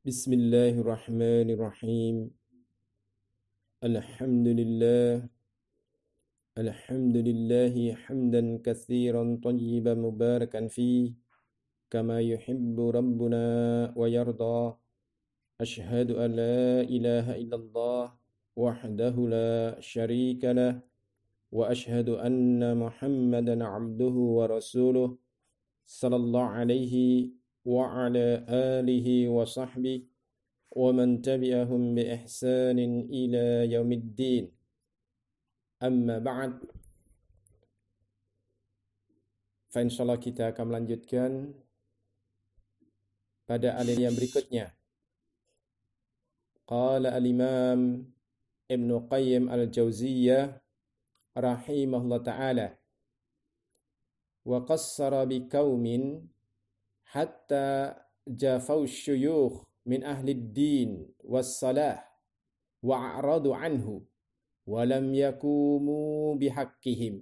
Bismillahirrahmanirrahim. Alhamdulillah. Alhamdulillahi hamdan katsiran tayyiban mubarakan fi kama yuhibbu rabbuna wa yarda. Ashhadu an la ilaha illallah wahdahu la syarika lah wa ashhadu anna Muhammadan abduhu wa rasuluh sallallahu alaihi wa ala alihi wa sahbihi ومن تبعهم بإحسان إلى يوم الدين أما بعد فإنشاءالlah kita akan melanjutkan pada alin yang berikutnya. Qala al-Imam Ibn Qayyim al-Jauziyah rahimahullah ta'ala wa qassara bi qaumin hatta jafau syuyukh min ahli din wassalah wa'aradu anhu walam yakumu bihaqqihim.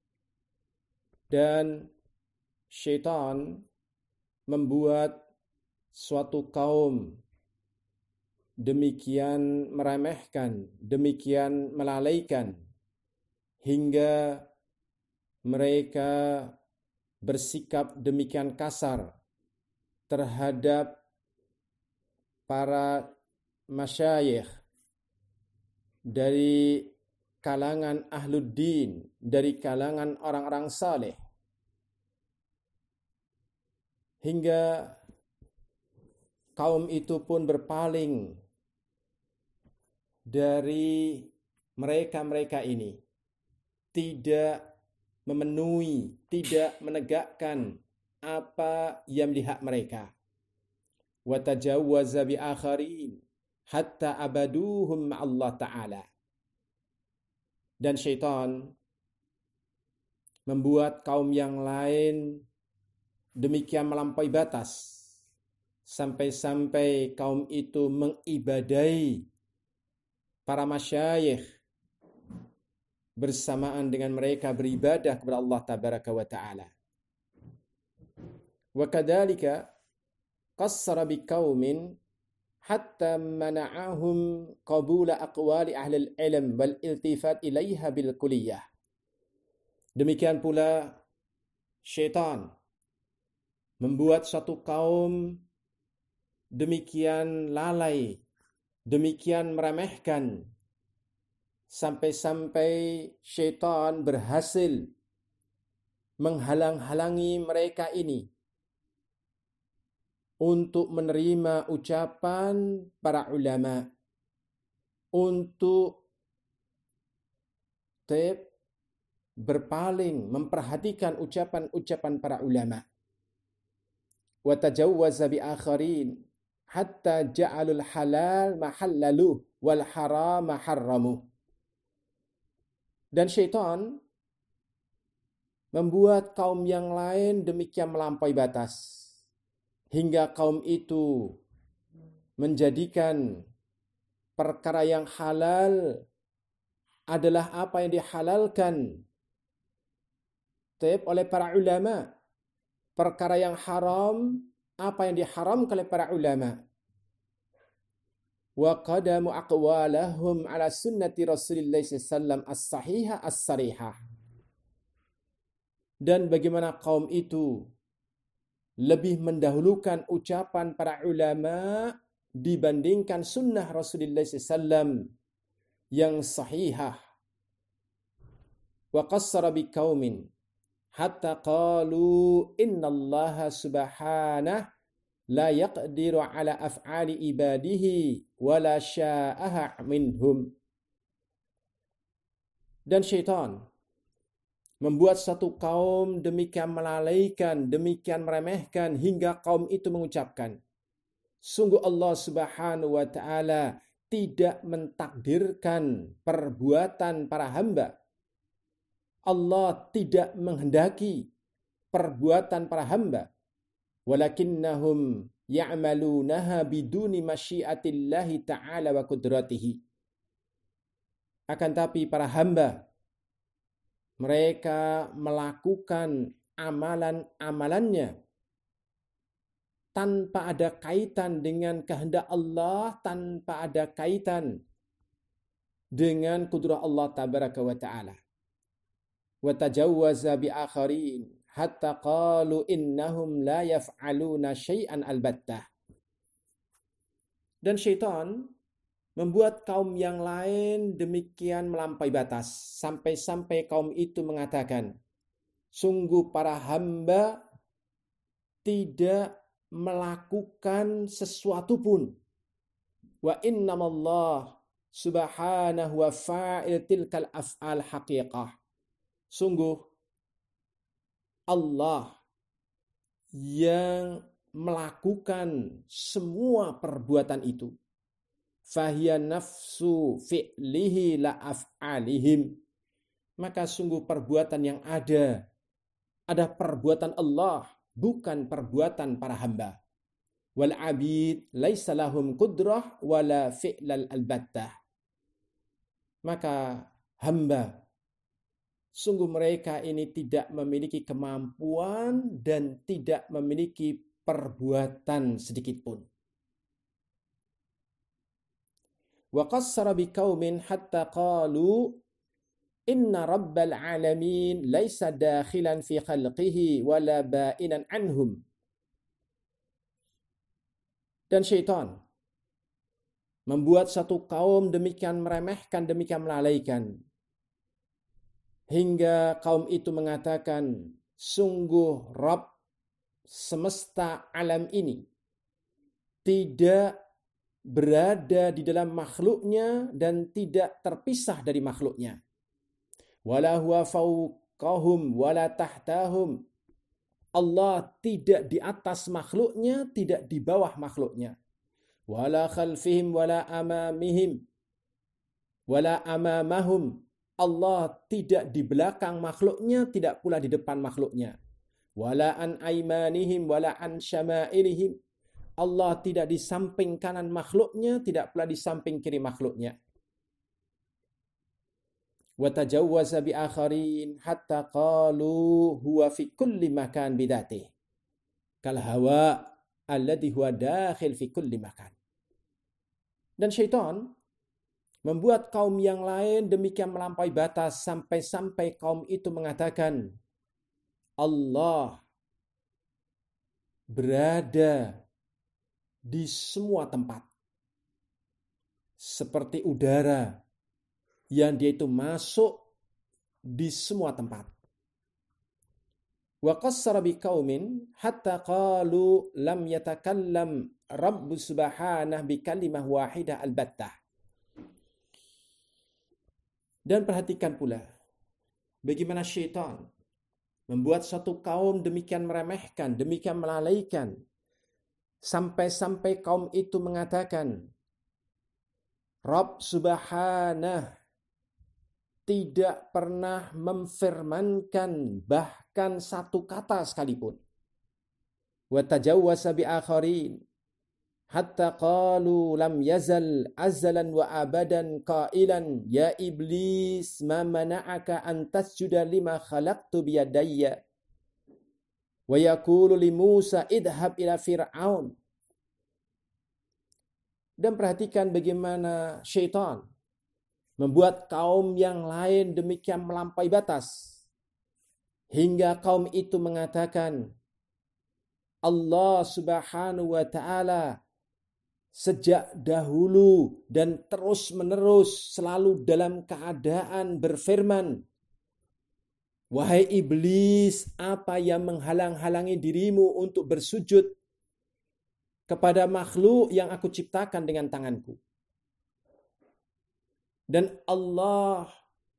Dan syaitan membuat suatu kaum demikian meremehkan, demikian melalaikan, hingga mereka bersikap demikian kasar terhadap para masyayikh dari kalangan ahluddin, dari kalangan orang-orang saleh, hingga kaum itu pun berpaling dari mereka-mereka ini, tidak memenuhi, tidak menegakkan apa yang dihak mereka. Wa tajawwaza bi akharin hatta abaduhum Allah Ta'ala. Dan syaitan membuat kaum yang lain demikian melampaui batas, sampai-sampai kaum itu mengibadahi para masyayikh bersamaan dengan mereka beribadah kepada Allah Tabaraka wa Ta'ala. Wa kadzalika qassara biqaumin hatta mana'ahum qabula aqwali ahli al-ilm wal iltifat ilaiha bil kulliyah. Demikian pula syaitan membuat satu kaum demikian lalai, demikian meremehkan, sampai-sampai syaitan berhasil menghalang-halangi mereka ini untuk menerima ucapan para ulama, untuk berpaling memperhatikan ucapan-ucapan para ulama. Wa tajawwaza bi akharin hatta ja'alul halal mahallalu wal haram harramu. Dan syaitan membuat kaum yang lain demikian melampaui batas, hingga kaum itu menjadikan perkara yang halal adalah apa yang dihalalkan oleh para ulama, perkara yang haram apa yang diharamkan oleh para ulama. Wa qadamu aqwalahum ala sunnati Rasulillah sallallahu as-sahihah as-sarihah. Dan bagaimana kaum itu lebih mendahulukan ucapan para ulama dibandingkan sunnah Rasulullah SAW yang sahihah. Wa qassara biqaumin hatta qalu innallaha subhanahu la yaqdiru ala af'ali ibadihi wa la sya'aha minhum. Dan syaitan membuat satu kaum demikian melalaikan, demikian meremehkan, hingga kaum itu mengucapkan, sungguh Allah Subhanahu wa Ta'ala tidak mentakdirkan perbuatan para hamba. Allah tidak menghendaki perbuatan para hamba. Walakinnahum ya'malunaha biduni masyiatillahi ta'ala wa qudratihi. Akan tapi para hamba, mereka melakukan amalan-amalannya tanpa ada kaitan dengan kehendak Allah, tanpa ada kaitan dengan kudrah Allah tabaraka wa ta'ala. Wa tajawwaza bi akharin hatta qalu innahum la yaf'aluna syai'an albattah. Dan syaitan membuat kaum yang lain demikian melampaui batas, sampai-sampai kaum itu mengatakan, sungguh para hamba tidak melakukan sesuatu pun. Wa innamallah subhanahu wa fa'il tilkal af'al haqiqah. Sungguh Allah yang melakukan semua perbuatan itu. Fahiya nafsu fi'lihi la af'alihim. Maka sungguh perbuatan yang ada perbuatan Allah, bukan perbuatan para hamba. Wal abid laisa lahum qudrah wala fi'lal albattah. Maka hamba, sungguh mereka ini tidak memiliki kemampuan dan tidak memiliki perbuatan sedikit pun. Wa qassara biqaumin hatta qalu inna rabbal alamin laisa dakhilan fi khalqihi wala ba'inan anhum. Dan syaitan membuat satu kaum demikian meremehkan, demikian melalaikan, hingga kaum itu mengatakan, sungguh Rabb semesta alam ini tidak berada di dalam makhluknya dan tidak terpisah dari makhluknya. Wala huwa fawqahum wala tahtahum. Allah tidak di atas makhluknya, tidak di bawah makhluknya. Wala khalfihim wala amamihim wala amamahum. Allah tidak di belakang makhluknya, tidak pula di depan makhluknya. Wala an aimanihim wala an syama'ilihim. Allah tidak di samping kanan makhluknya, tidak pula di samping kiri makhluknya. Wa tajawwaza bi akharin hatta qalu huwa fi kulli makan bidatihi. Kal hawa alladhi huwa dakhil fi kulli makan. Dan syaitan membuat kaum yang lain demikian melampaui batas, sampai-sampai kaum itu mengatakan, Allah berada di semua tempat. Seperti udara yang dia itu masuk di semua tempat. Wa qassara biqaumin hatta qalu lam yatakallam Rabbus subhanahu bi kalimah wahidah albattah. Dan perhatikan pula bagaimana syaitan membuat satu kaum demikian meremehkan, demikian melalaikan, sampai-sampai kaum itu mengatakan, Rabb subhanahu tidak pernah memfirmankan bahkan satu kata sekalipun. Wa tajawwasa bi akharin hatta qalu lam yazal azalan wa abadan qailan ya iblis ma mana'aka an tasjuda lima khalaqtu bi yadayya wa yaqulu li Musa idhab ila fir'aun. Dan perhatikan bagaimana syaitan membuat kaum yang lain demikian melampaui batas, hingga kaum itu mengatakan, Allah subhanahu wa ta'ala sejak dahulu dan terus menerus selalu dalam keadaan berfirman, wahai iblis, apa yang menghalang-halangi dirimu untuk bersujud kepada makhluk yang aku ciptakan dengan tanganku? Dan Allah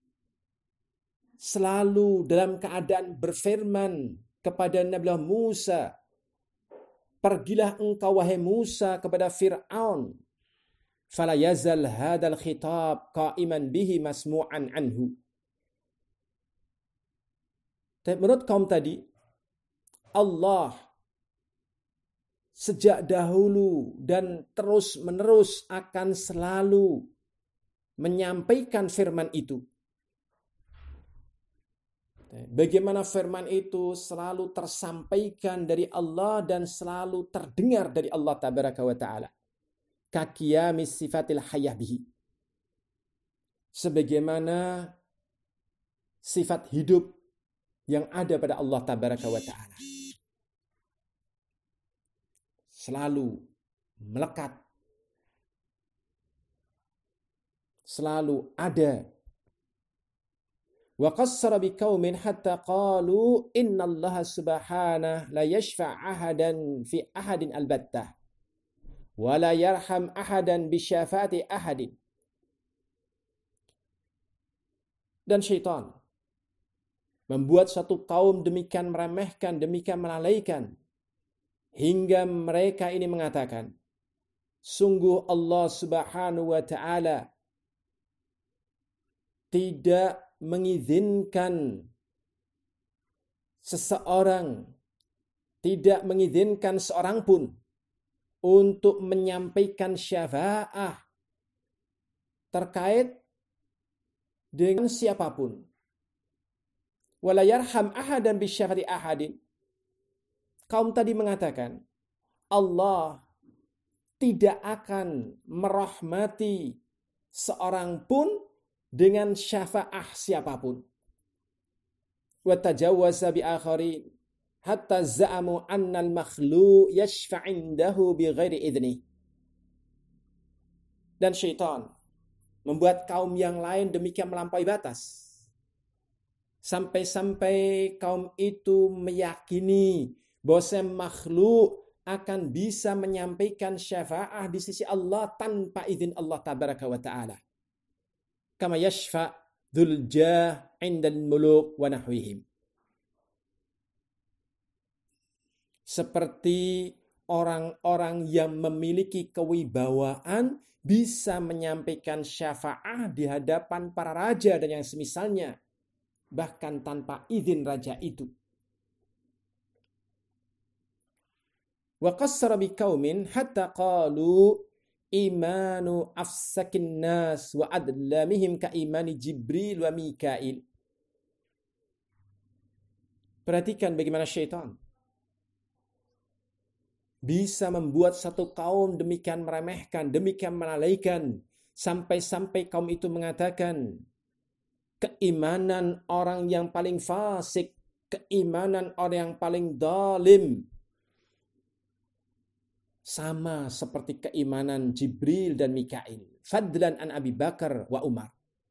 selalu dalam keadaan berfirman kepada Nabi Musa, pergilah engkau wahai Musa kepada Fir'aun. Fala yazal hadal khitab qa'iman bihi masmu'an anhu. Menurut kaum tadi, Allah sejak dahulu dan terus menerus akan selalu menyampaikan firman itu. Bagaimana firman itu selalu tersampaikan dari Allah dan selalu terdengar dari Allah tabaraka wa ta'ala. Kaqiyamis sifatil hayah bihi. Sebagaimana sifat hidup yang ada pada Allah tabaraka wa ta'ala. Selalu melekat. Selalu ada. Wa qassara biqaumin hatta qalu innallaha subhanahu la yashfa' ahadan fi ahadin albattah wa la yarham ahadan bi syafaati ahadin. Dan syaitan membuat satu kaum demikian meremehkan, demikian melalaikan hingga mereka ini mengatakan, sungguh Allah Subhanahu wa ta'ala tidak mengizinkan seseorang, tidak mengizinkan seorang pun untuk menyampaikan syafaat terkait dengan siapapun. Wala yarham ahadan bisyafaati ahadin. Kaum tadi mengatakan, Allah tidak akan merahmati seorang pun dengan syafaat siapapun. Wa tajawwaza bi akharin hatta za'amu anna al-makhluq yashfa' indahu bighairi idzni. Dan syaitan membuat kaum yang lain demikian melampaui batas. Sampai-sampai kaum itu meyakini bahwa makhluk akan bisa menyampaikan syafaat di sisi Allah tanpa izin Allah tabaraka wa ta'ala. Kama yashfa' dzul jah 'indal muluk wa nahwihim. Seperti orang-orang yang memiliki kewibawaan bisa menyampaikan syafaat di hadapan para raja dan yang semisalnya, bahkan tanpa izin raja itu. Wa qassara biqaumin hatta qalu imanu afsakin nas wa adlamihim ka imani Jibril wa Mikail. Perhatikan bagaimana syaitan bisa membuat satu kaum demikian meremehkan, demikian melalaikan, sampai-sampai kaum itu mengatakan keimanan orang yang paling fasik, keimanan orang yang paling zalim sama seperti keimanan Jibril dan Mikail. Fadlan an Abi Bakar wa Umar.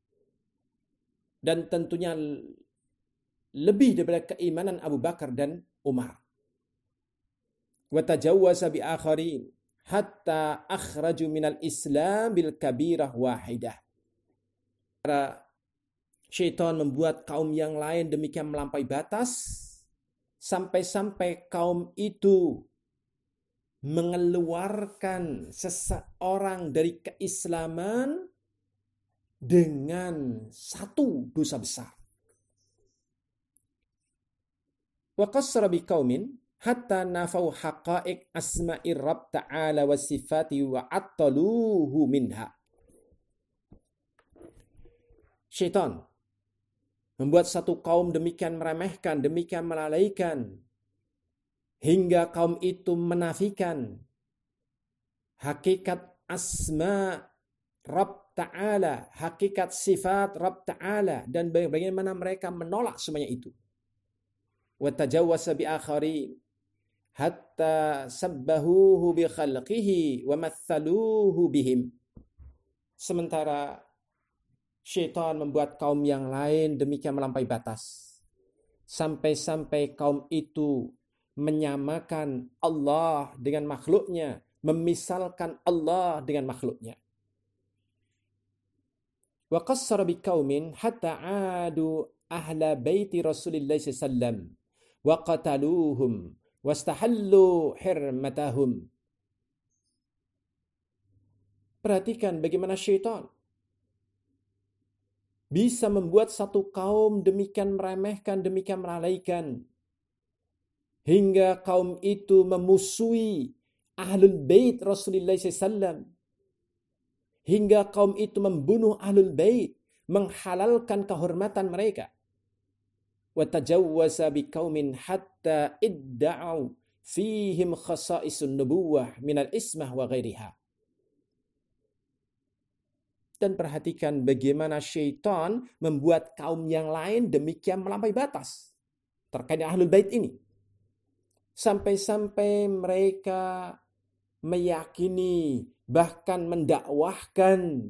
Dan tentunya lebih daripada keimanan Abu Bakar dan Umar. Wa tajawwaza bi akharin hatta akhraju minal Islam bil kabirah wahidah. Para syaitan membuat kaum yang lain demikian melampaui batas sampai-sampai kaum itu mengeluarkan seseorang dari keislaman dengan satu dosa besar. Wa qassara biqaumin hatta nafau haqa'iq asma'ir Rabb ta'ala wa sifati wa attaluhu minha. Syaitan membuat satu kaum demikian meremehkan, demikian melalaikan hingga kaum itu menafikan hakikat asma Rabb Ta'ala, hakikat sifat Rabb Ta'ala, dan bagaimana mereka menolak semuanya itu. Wa tajawwasa bi akharin hatta sabbahuhu bi khalqihi wa mathaluhu bihim. Sementara syaitan membuat kaum yang lain demikian melampaui batas. Sampai-sampai kaum itu menyamakan Allah dengan makhluknya, memisalkan Allah dengan makhluknya. Wa qassara biqaumin hatta adu ahla baiti Rasulillah sallallahu wa qataluhum wastahallu hirmatahum. Perhatikan bagaimana syaitan bisa membuat satu kaum demikian meremehkan, demikian melalaikan, hingga kaum itu memusuhi ahlul bait Rasulullah SAW. Hingga kaum itu membunuh ahlul bait, menghalalkan kehormatan mereka. wa tajawwaza biqaumin hatta idda'u fihim khasa'isun nubuwah minal ismah wa ghairiha. Dan perhatikan bagaimana syaitan membuat kaum yang lain demikian melampaui batas terkait Ahlul Bait ini. Sampai-sampai mereka meyakini, bahkan mendakwahkan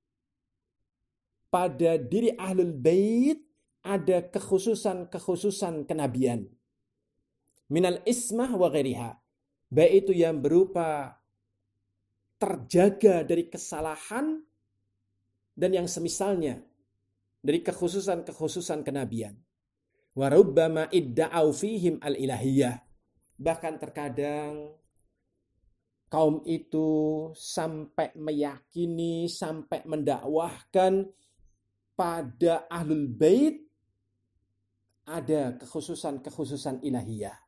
pada diri Ahlul Bait ada kekhususan kenabian. Minal ismah wa ghairiha. Baik itu yang berupa terjaga dari kesalahan dan yang semisalnya dari kekhususan kenabian. Wa rubbama idda'au fihim al-ilahiyah. Bahkan terkadang kaum itu sampai meyakini, sampai mendakwahkan pada Ahlul Bait ada kekhususan ilahiyah.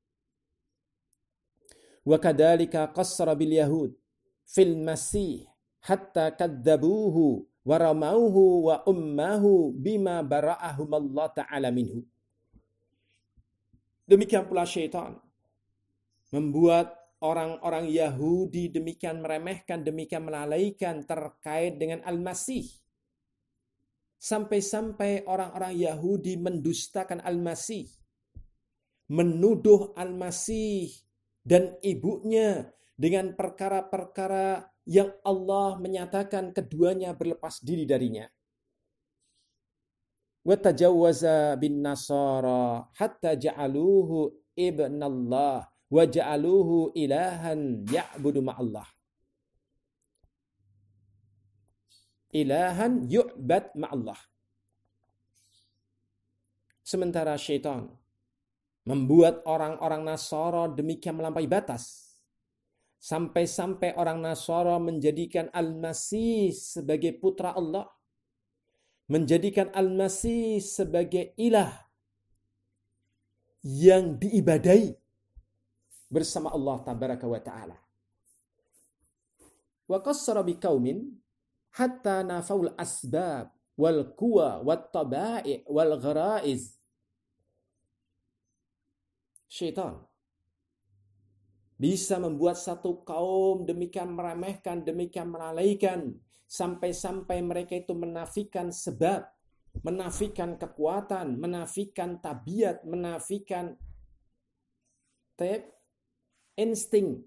Wa kadzalika qassara bil yahud fil masih hatta kadzabuhu wa ramauhu wa ummahu bima bara'ahum Allah ta'ala minhu. Demikian pula syaitan membuat orang-orang Yahudi demikian meremehkan, demikian melalaikan terkait dengan Al-Masih. Sampai-sampai orang-orang Yahudi mendustakan Al-Masih, menuduh Al-Masih dan ibunya dengan perkara-perkara yang Allah menyatakan keduanya berlepas diri darinya. Wa tajawwaza bin nasara hatta ja'aluhu ibnallah wa ja'aluhu ilahan ya'budu ma'allah. Ilahan yu'bad ma'allah. Sementara syaitan membuat orang-orang Nasara demikian melampaui batas. Sampai-sampai orang Nasara menjadikan Al-Masih sebagai putra Allah. Menjadikan Al-Masih sebagai ilah yang diibadai bersama Allah tabaraka wa ta'ala. Wa qassara biqaumin hatta nafaul asbab wal quwa wat tabai' wal gharaiz. Syaitan bisa membuat satu kaum demikian meremehkan, demikian melalaikan, sampai-sampai mereka itu menafikan sebab, menafikan kekuatan, menafikan tabiat, menafikan insting.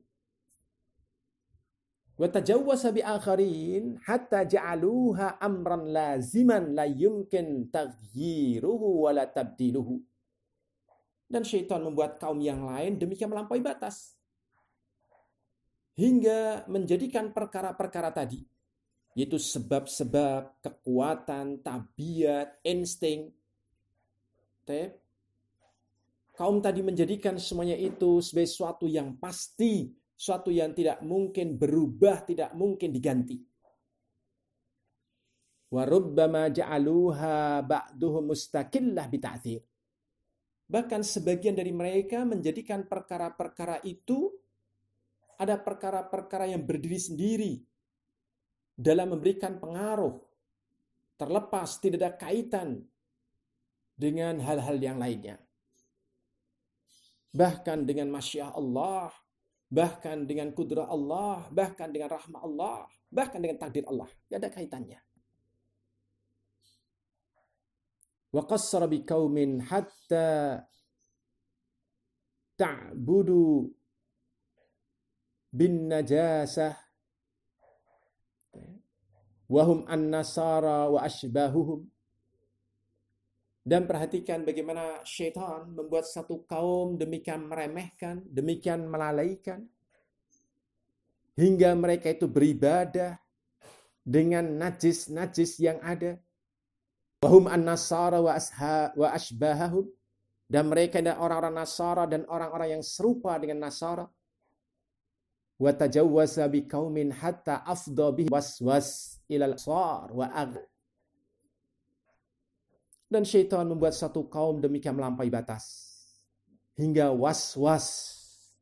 Wa tajawwasa bi akharin hatta ja'aluha amran laziman la yumkin taghyiruhu wa la tabdiluhu. Dan syaitan membuat kaum yang lain demikian melampaui batas. Hingga menjadikan perkara-perkara tadi, yaitu sebab-sebab, kekuatan, tabiat, insting. Kaum tadi menjadikan semuanya itu sebagai suatu yang pasti, suatu yang tidak mungkin berubah, tidak mungkin diganti. Wa rubbama ja'aluha ba'duhum mustaqillah bita'thir. Bahkan sebagian dari mereka menjadikan perkara-perkara itu ada perkara-perkara yang berdiri sendiri dalam memberikan pengaruh, terlepas tidak ada kaitan dengan hal-hal yang lainnya. Bahkan dengan masyiah Allah, bahkan dengan kudrah Allah, bahkan dengan rahmah Allah, bahkan dengan takdir Allah. Tidak ada kaitannya. Wa qassara biqaumin hatta ta'budu bin najasah wahum an-nasara wa ashbahuhum. Dan perhatikan bagaimana syaitan membuat satu kaum demikian meremehkan, demikian melalaikan, hingga mereka itu beribadah dengan najis-najis yang ada. Wahum an-nasara wa ashbahahum. Dan mereka adalah orang-orang Nasara dan orang-orang yang serupa dengan Nasara. Wa tajawwaza biqaumin hatta afdha bihi waswas ilal sar wa agh. Dan syaitan membuat satu kaum demikian melampaui batas hingga was-was,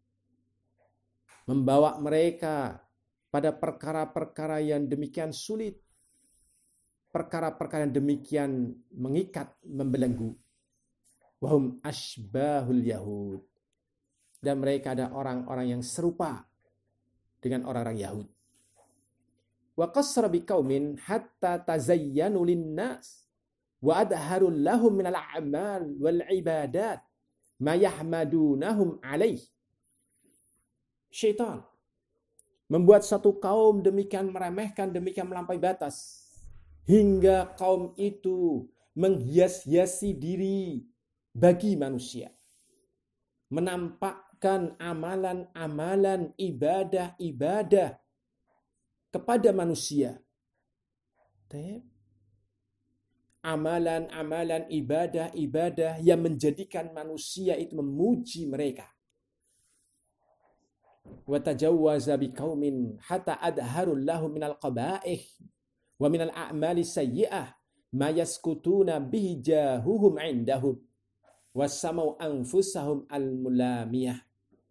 membawa mereka pada perkara-perkara yang demikian sulit, perkara-perkara yang demikian mengikat, membelenggu. Wahum ashbahul Yahud. Dan mereka ada orang-orang yang serupa dengan orang-orang Yahudi. Wa qasra biqaumin hatta tazayyanu linnas wa adharu lahum minal a'mal wal ibadat ma yahmadunahum alaih. Syaitan membuat satu kaum demikian meremehkan, demikian melampaui batas, hingga kaum itu menghias-hiasi diri bagi manusia, menampakkan amalan-amalan ibadah-ibadah kepada manusia. Amalan-amalan ibadah-ibadah yang menjadikan manusia itu memuji mereka. Wa tajawwaza biqaumin hatta adharul lahum minal qaba'ih wa minal a'mali sayyi'ah ma yaskutuna bihi jahuhum 'indahum wasamau anfusahum al-mulamiyah.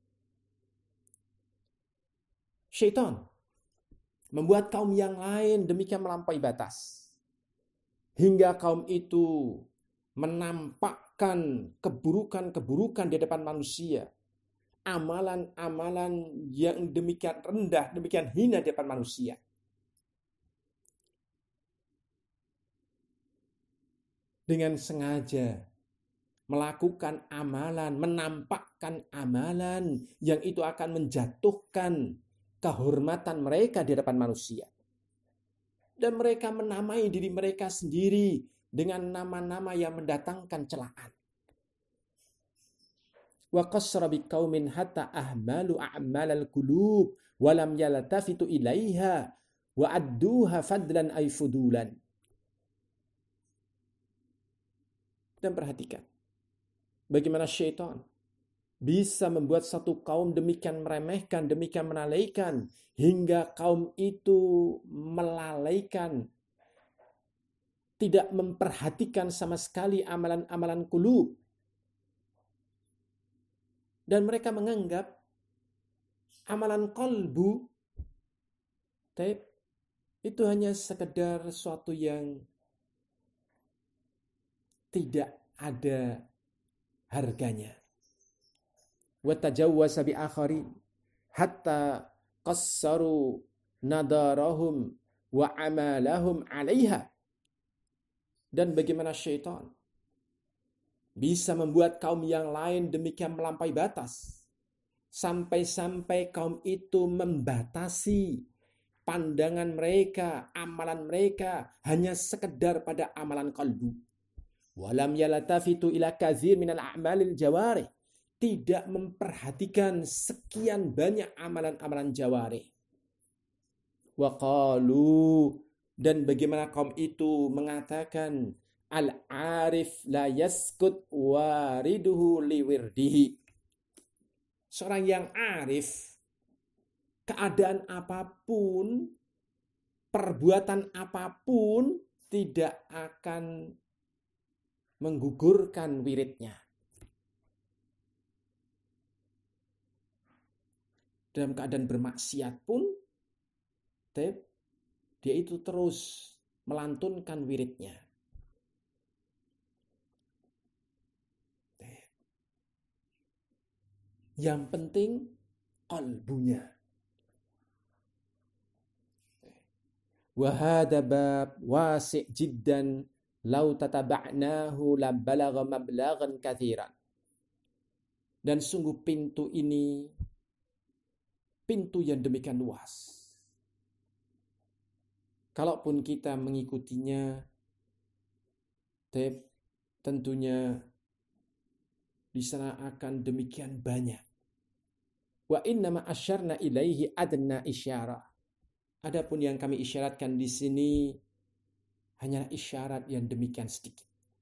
Syaitan membuat kaum yang lain demikian melampaui batas, hingga kaum itu menampakkan keburukan-keburukan di depan manusia, amalan-amalan yang demikian rendah, demikian hina di depan manusia. Dengan sengaja melakukan amalan, menampakkan amalan yang itu akan menjatuhkan kehormatan mereka di hadapan manusia. Dan mereka menamai diri mereka sendiri dengan nama-nama yang mendatangkan celaan. Wa qasra biqaumin hatta ahmalu a'malal qulub wa lam yaltafitu ilaiha wa adduha fadlan ay fudulan. Dan perhatikan bagaimana syaitan bisa membuat satu kaum demikian meremehkan, demikian menalaikan, hingga kaum itu melalaikan, tidak memperhatikan sama sekali amalan-amalan qulub. Dan mereka menganggap amalan qalbu itu hanya sekedar sesuatu yang tidak ada harganya. Wa tajawwaza bi akharin hatta qassaru nadarahum wa amalahum 'alaiha. Dan bagaimana syaitan bisa membuat kaum yang lain demikian melampaui batas, sampai-sampai kaum itu membatasi pandangan mereka, amalan mereka hanya sekedar pada amalan qalbu. Walam yalatafitu ila katsir minal a'malil jawarih, tidak memperhatikan sekian banyak amalan-amalan jawarih. Wa qalu, dan bagaimana kaum itu mengatakan, al-arif la yaskut wariduhu liwirdihi. Seorang yang arif, keadaan apapun, perbuatan apapun tidak akan menggugurkan wiridnya. Dalam keadaan bermaksiat pun, dia itu terus melantunkan wiridnya. Yang penting qalbunya. Wa hadha bab wasi' jiddan law tataba'nahu la balagha mablaghan katsiran. Dan sungguh pintu ini pintu yang demikian luas. Kalaupun kita mengikutinya, tentunya di sana akan demikian banyak. Wa innama asyarna ilaihi adna isyarah. Adapun yang kami isyaratkan di sini hanyalah isyarat yang demikian sedikit.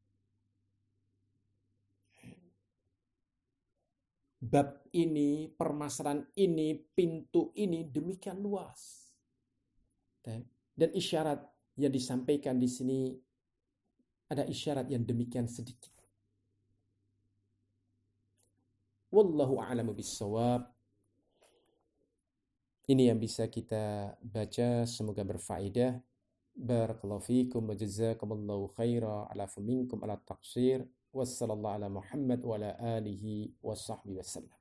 Bab ini, permasalahan ini, pintu ini demikian luas. Dan isyarat yang disampaikan di sini ada isyarat yang demikian sedikit. Wallahu a'lamu bissawab. Ini yang bisa kita baca, semoga berfaedah. Barakallahu fiikum wa jazakumullahu khaira ala faminkum ala taqsir. Wassallallahu ala Muhammad wa ala alihi wa sahbihi wasallam.